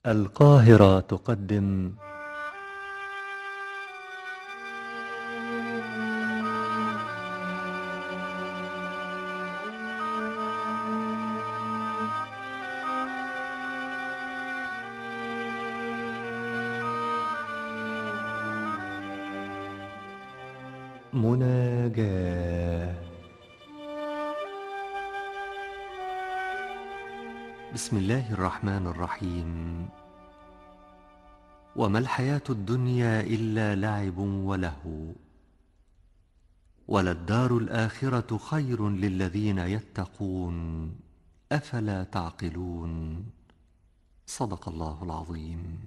القاهرة تقدم مناجاة. بسم الله الرحمن الرحيم. وما الحياة الدنيا إلا لعب ولهو، وللدار الآخرة خير للذين يتقون، أفلا تعقلون. صدق الله العظيم.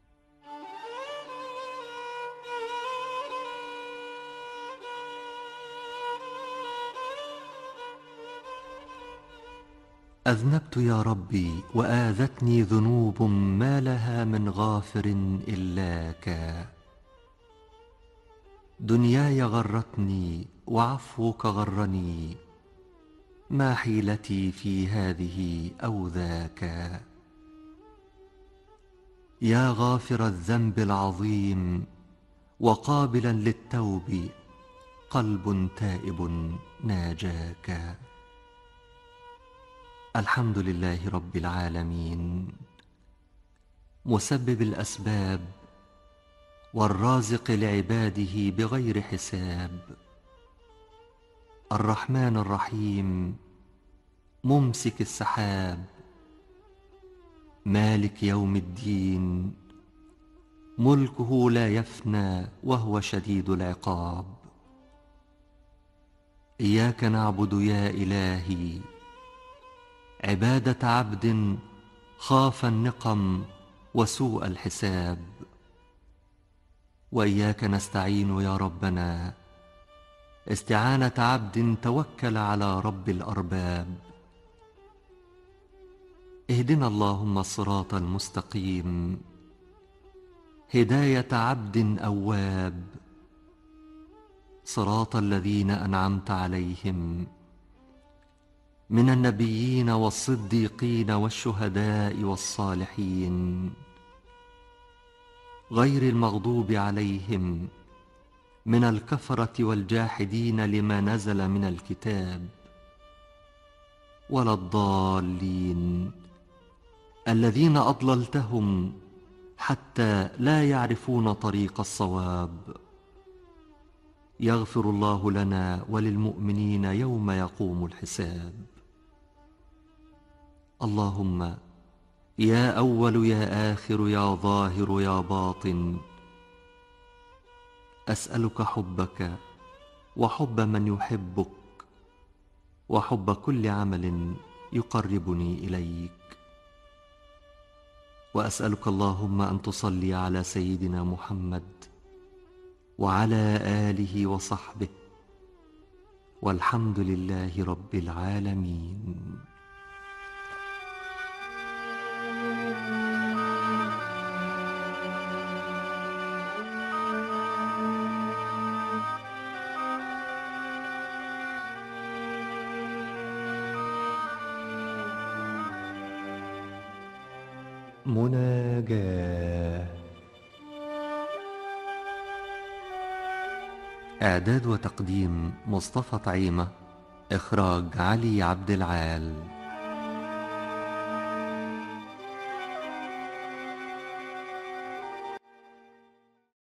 أذنبت يا ربي وآذتني ذنوب ما لها من غافر إلاك. دنياي غرتني وعفوك غرني، ما حيلتي في هذه أو ذاك. يا غافر الذنب العظيم وقابلا للتوب، قلب تائب ناجاك. الحمد لله رب العالمين، مسبب الأسباب والرازق لعباده بغير حساب، الرحمن الرحيم، ممسك السحاب، مالك يوم الدين، ملكه لا يفنى وهو شديد العقاب. إياك نعبد يا إلهي عبادة عبد خاف النقم وسوء الحساب، وإياك نستعين يا ربنا استعانة عبد توكل على رب الأرباب. اهدنا اللهم الصراط المستقيم، هداية عبد أواب، صراط الذين أنعمت عليهم من النبيين والصديقين والشهداء والصالحين، غير المغضوب عليهم من الكفرة والجاحدين لما نزل من الكتاب، ولا الضالين الذين أضللتهم حتى لا يعرفون طريق الصواب. يغفر الله لنا وللمؤمنين يوم يقوم الحساب. اللهم يا أول يا آخر يا ظاهر يا باطن، أسألك حبك وحب من يحبك وحب كل عمل يقربني إليك. وأسألك اللهم أن تصلي على سيدنا محمد وعلى آله وصحبه، والحمد لله رب العالمين. مناجاة. إعداد وتقديم مصطفى طعيمة، إخراج علي عبد العال.